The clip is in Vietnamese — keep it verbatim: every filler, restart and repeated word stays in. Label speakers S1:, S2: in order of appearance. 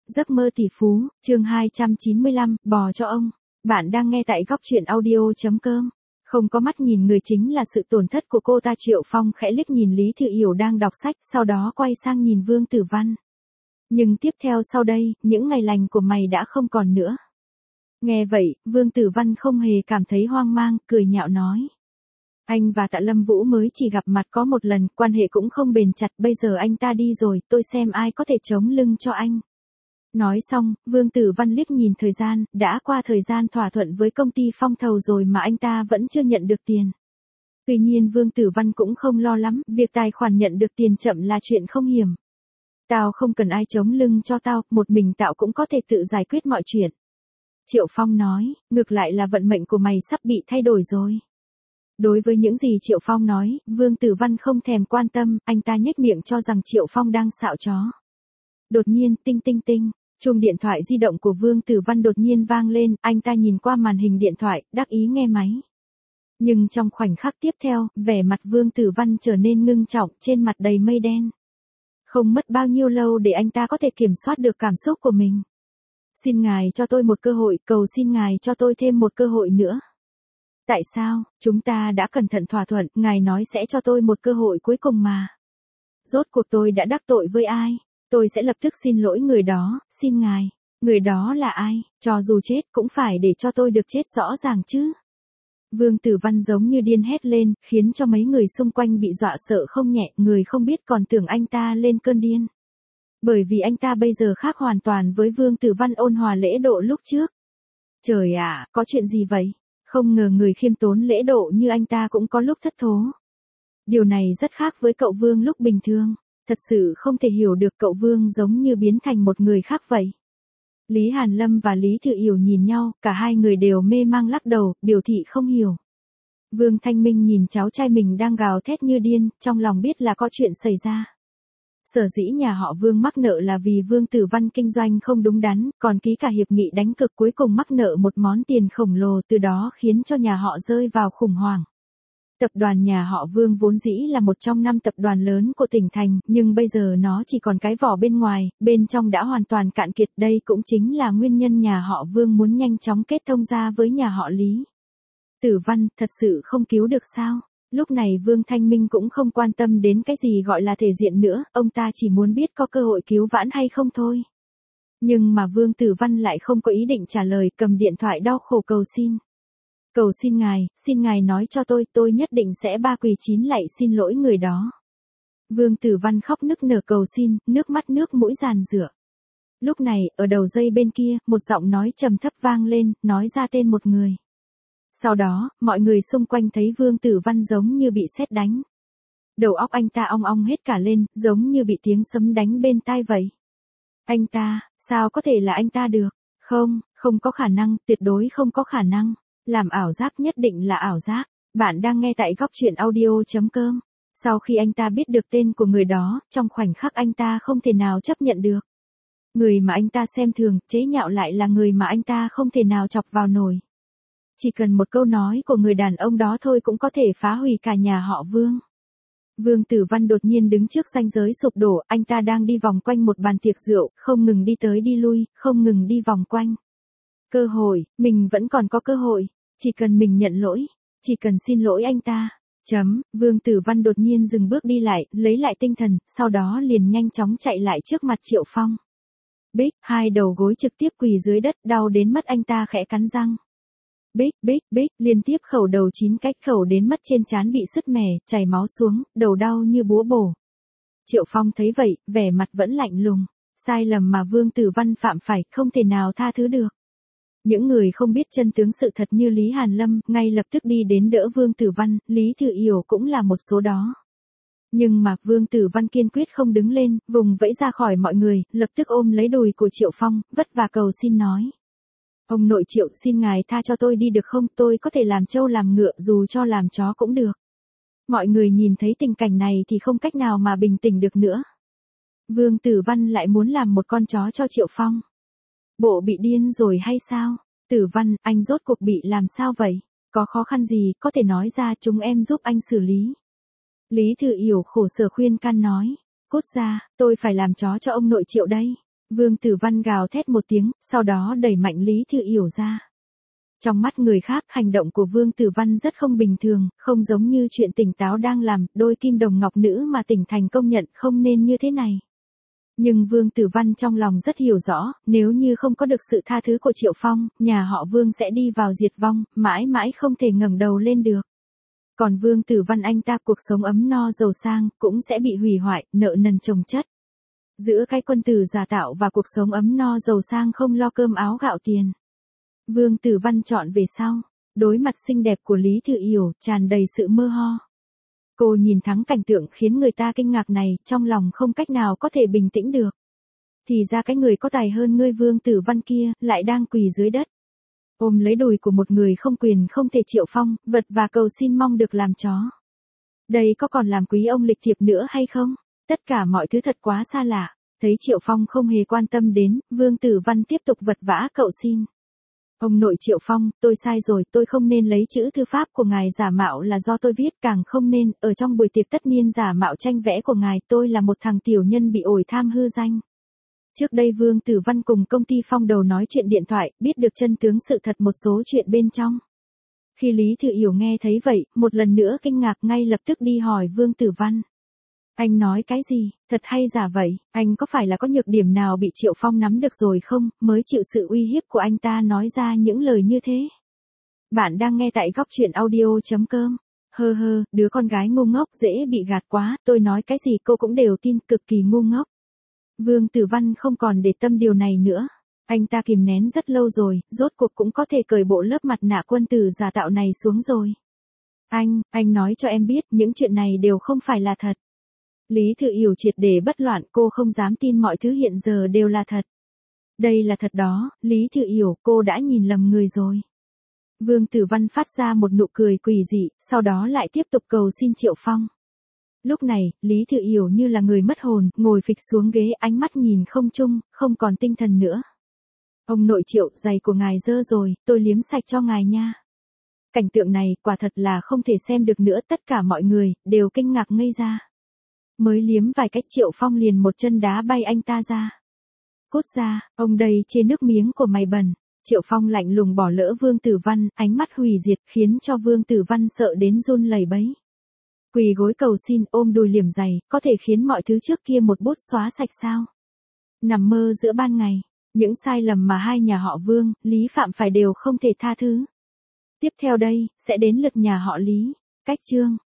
S1: Giấc mơ tỷ phú, chương hai trăm chín mươi lăm, bò cho ông. Bạn đang nghe tại góc truyện audio.com. Không có mắt nhìn người chính là sự tổn thất của cô ta. Triệu Phong khẽ liếc nhìn Lý Thư Yểu đang đọc sách, sau đó quay sang nhìn Vương Tử Văn. Nhưng tiếp theo sau đây, những ngày lành của mày đã không còn nữa. Nghe vậy, Vương Tử Văn không hề cảm thấy hoang mang, cười nhạo nói. Anh và Tạ Lâm Vũ mới chỉ gặp mặt có một lần, quan hệ cũng không bền chặt, bây giờ anh ta đi rồi, tôi xem ai có thể chống lưng cho anh. Nói xong, Vương Tử Văn liếc nhìn thời gian, đã qua thời gian thỏa thuận với công ty Phong Thầu rồi mà anh ta vẫn chưa nhận được tiền. Tuy nhiên Vương Tử Văn cũng không lo lắm, việc tài khoản nhận được tiền chậm là chuyện không hiểm. Tao không cần ai chống lưng cho tao, một mình tao cũng có thể tự giải quyết mọi chuyện. Triệu Phong nói, ngược lại là vận mệnh của mày sắp bị thay đổi rồi. Đối với những gì Triệu Phong nói, Vương Tử Văn không thèm quan tâm, anh ta nhếch miệng cho rằng Triệu Phong đang xạo chó. Đột nhiên, tinh tinh tinh, chuông điện thoại di động của Vương Tử Văn đột nhiên vang lên, anh ta nhìn qua màn hình điện thoại, đắc ý nghe máy. Nhưng trong khoảnh khắc tiếp theo, vẻ mặt Vương Tử Văn trở nên ngưng trọng, trên mặt đầy mây đen. Không mất bao nhiêu lâu để anh ta có thể kiểm soát được cảm xúc của mình. Xin ngài cho tôi một cơ hội, cầu xin ngài cho tôi thêm một cơ hội nữa. Tại sao, chúng ta đã cẩn thận thỏa thuận, ngài nói sẽ cho tôi một cơ hội cuối cùng mà. Rốt cuộc tôi đã đắc tội với ai? Tôi sẽ lập tức xin lỗi người đó, xin ngài. Người đó là ai? Cho dù chết cũng phải để cho tôi được chết rõ ràng chứ. Vương Tử Văn giống như điên hét lên, khiến cho mấy người xung quanh bị dọa sợ không nhẹ, người không biết còn tưởng anh ta lên cơn điên. Bởi vì anh ta bây giờ khác hoàn toàn với Vương Tử Văn ôn hòa lễ độ lúc trước. Trời ạ, có chuyện gì vậy? Không ngờ người khiêm tốn lễ độ như anh ta cũng có lúc thất thố. Điều này rất khác với cậu Vương lúc bình thường. Thật sự không thể hiểu được cậu Vương giống như biến thành một người khác vậy. Lý Hàn Lâm và Lý Thư Yểu nhìn nhau, cả hai người đều mê mang lắc đầu, biểu thị không hiểu. Vương Thanh Minh nhìn cháu trai mình đang gào thét như điên, trong lòng biết là có chuyện xảy ra. Sở dĩ nhà họ Vương mắc nợ là vì Vương Tử Văn kinh doanh không đúng đắn, còn ký cả hiệp nghị đánh cược cuối cùng mắc nợ một món tiền khổng lồ, từ đó khiến cho nhà họ rơi vào khủng hoảng. Tập đoàn nhà họ Vương vốn dĩ là một trong năm tập đoàn lớn của tỉnh thành, nhưng bây giờ nó chỉ còn cái vỏ bên ngoài, bên trong đã hoàn toàn cạn kiệt. Đây cũng chính là nguyên nhân nhà họ Vương muốn nhanh chóng kết thông ra với nhà họ Lý. Tử Văn, thật sự không cứu được sao? Lúc này Vương Thanh Minh cũng không quan tâm đến cái gì gọi là thể diện nữa, ông ta chỉ muốn biết có cơ hội cứu vãn hay không thôi. Nhưng mà Vương Tử Văn lại không có ý định trả lời, cầm điện thoại đau khổ cầu xin. Cầu xin ngài, xin ngài nói cho tôi, tôi nhất định sẽ ba quỳ chín lạy xin lỗi người đó. Vương Tử Văn khóc nức nở cầu xin, nước mắt nước mũi giàn giụa. Lúc này, ở đầu dây bên kia, một giọng nói trầm thấp vang lên, nói ra tên một người. Sau đó, mọi người xung quanh thấy Vương Tử Văn giống như bị sét đánh. Đầu óc anh ta ong ong hết cả lên, giống như bị tiếng sấm đánh bên tai vậy. Anh ta, sao có thể là anh ta được? Không, không có khả năng, tuyệt đối không có khả năng. Làm ảo giác nhất định là ảo giác. Bạn đang nghe tại góc truyện audio.com. Sau khi anh ta biết được tên của người đó, trong khoảnh khắc anh ta không thể nào chấp nhận được. Người mà anh ta xem thường, chế nhạo lại là người mà anh ta không thể nào chọc vào nổi. Chỉ cần một câu nói của người đàn ông đó thôi cũng có thể phá hủy cả nhà họ Vương. Vương Tử Văn đột nhiên đứng trước ranh giới sụp đổ, anh ta đang đi vòng quanh một bàn tiệc rượu, không ngừng đi tới đi lui, không ngừng đi vòng quanh. Cơ hội, mình vẫn còn có cơ hội, chỉ cần mình nhận lỗi, chỉ cần xin lỗi anh ta. Chấm, Vương Tử Văn đột nhiên dừng bước đi lại, lấy lại tinh thần, sau đó liền nhanh chóng chạy lại trước mặt Triệu Phong. Bích, hai đầu gối trực tiếp quỳ dưới đất, đau đến mất anh ta khẽ cắn răng. Bích, bích, bích, liên tiếp khẩu đầu chín cách khẩu đến mất trên trán bị sứt mẻ, chảy máu xuống, đầu đau như búa bổ. Triệu Phong thấy vậy, vẻ mặt vẫn lạnh lùng. Sai lầm mà Vương Tử Văn phạm phải, không thể nào tha thứ được. Những người không biết chân tướng sự thật như Lý Hàn Lâm, ngay lập tức đi đến đỡ Vương Tử Văn, Lý Thư Yểu cũng là một số đó. Nhưng mà Vương Tử Văn kiên quyết không đứng lên, vùng vẫy ra khỏi mọi người, lập tức ôm lấy đùi của Triệu Phong, vất vả cầu xin nói. Ông nội Triệu, xin ngài tha cho tôi đi được không, tôi có thể làm trâu làm ngựa, dù cho làm chó cũng được. Mọi người nhìn thấy tình cảnh này thì không cách nào mà bình tĩnh được nữa. Vương Tử Văn lại muốn làm một con chó cho Triệu Phong. Bộ bị điên rồi hay sao? Tử Văn, anh rốt cuộc bị làm sao vậy? Có khó khăn gì, có thể nói ra chúng em giúp anh xử lý. Lý Thư Yểu khổ sở khuyên can nói. Cút ra, tôi phải làm chó cho ông nội Triệu đây. Vương Tử Văn gào thét một tiếng, sau đó đẩy mạnh Lý Thư Yểu ra. Trong mắt người khác, hành động của Vương Tử Văn rất không bình thường, không giống như chuyện tỉnh táo đang làm, đôi kim đồng ngọc nữ mà tỉnh thành công nhận không nên như thế này. Nhưng Vương Tử Văn trong lòng rất hiểu rõ, nếu như không có được sự tha thứ của Triệu Phong, nhà họ Vương sẽ đi vào diệt vong, mãi mãi không thể ngẩng đầu lên được. Còn Vương Tử Văn anh ta cuộc sống ấm no giàu sang, cũng sẽ bị hủy hoại, nợ nần chồng chất. Giữa cái quân tử giả tạo và cuộc sống ấm no giàu sang không lo cơm áo gạo tiền. Vương Tử Văn chọn về sau, đối mặt xinh đẹp của Lý Thư Yểu, tràn đầy sự mơ ho. Cô nhìn thắng cảnh tượng khiến người ta kinh ngạc này, trong lòng không cách nào có thể bình tĩnh được. Thì ra cái người có tài hơn ngươi Vương Tử Văn kia, lại đang quỳ dưới đất. Ôm lấy đùi của một người không quyền không thể Triệu Phong, vật và cầu xin mong được làm chó. Đây có còn làm quý ông lịch thiệp nữa hay không? Tất cả mọi thứ thật quá xa lạ. Thấy Triệu Phong không hề quan tâm đến, Vương Tử Văn tiếp tục vật vã cậu xin. Ông nội Triệu Phong, tôi sai rồi, tôi không nên lấy chữ thư pháp của ngài giả mạo là do tôi viết, càng không nên, ở trong buổi tiệc tất niên giả mạo tranh vẽ của ngài, tôi là một thằng tiểu nhân bị ổi tham hư danh. Trước đây Vương Tử Văn cùng công ty Phong Đầu nói chuyện điện thoại, biết được chân tướng sự thật một số chuyện bên trong. Khi Lý Thư Yểu nghe thấy vậy, một lần nữa kinh ngạc ngay lập tức đi hỏi Vương Tử Văn. Anh nói cái gì, thật hay giả vậy, anh có phải là có nhược điểm nào bị Triệu Phong nắm được rồi không, mới chịu sự uy hiếp của anh ta nói ra những lời như thế. Bạn đang nghe tại góc truyện audio chấm com. Hơ hơ, đứa con gái ngu ngốc dễ bị gạt quá, tôi nói cái gì cô cũng đều tin, cực kỳ ngu ngốc. Vương Tử Văn không còn để tâm điều này nữa. Anh ta kìm nén rất lâu rồi, rốt cuộc cũng có thể cởi bộ lớp mặt nạ quân tử giả tạo này xuống rồi. Anh, anh nói cho em biết, những chuyện này đều không phải là thật. Lý Thư Yểu triệt để bất loạn, cô không dám tin mọi thứ hiện giờ đều là thật. Đây là thật đó, Lý Thư Yểu, cô đã nhìn lầm người rồi. Vương Tử Văn phát ra một nụ cười quỷ dị, sau đó lại tiếp tục cầu xin Triệu Phong. Lúc này, Lý Thư Yểu như là người mất hồn, ngồi phịch xuống ghế, ánh mắt nhìn không chung, không còn tinh thần nữa. Ông nội Triệu, giày của ngài dơ rồi, tôi liếm sạch cho ngài nha. Cảnh tượng này, quả thật là không thể xem được nữa, tất cả mọi người, đều kinh ngạc ngây ra. Mới liếm vài cách Triệu Phong liền một chân đá bay anh ta ra. Cút ra, ông đây chê nước miếng của mày bẩn. Triệu Phong lạnh lùng bỏ lỡ Vương Tử Văn, ánh mắt hủy diệt khiến cho Vương Tử Văn sợ đến run lẩy bẩy. Quỳ gối cầu xin, ôm đùi liềm giày, có thể khiến mọi thứ trước kia một bút xóa sạch sao? Nằm mơ giữa ban ngày, những sai lầm mà hai nhà họ Vương, Lý phạm phải đều không thể tha thứ. Tiếp theo đây, sẽ đến lượt nhà họ Lý. Cách chương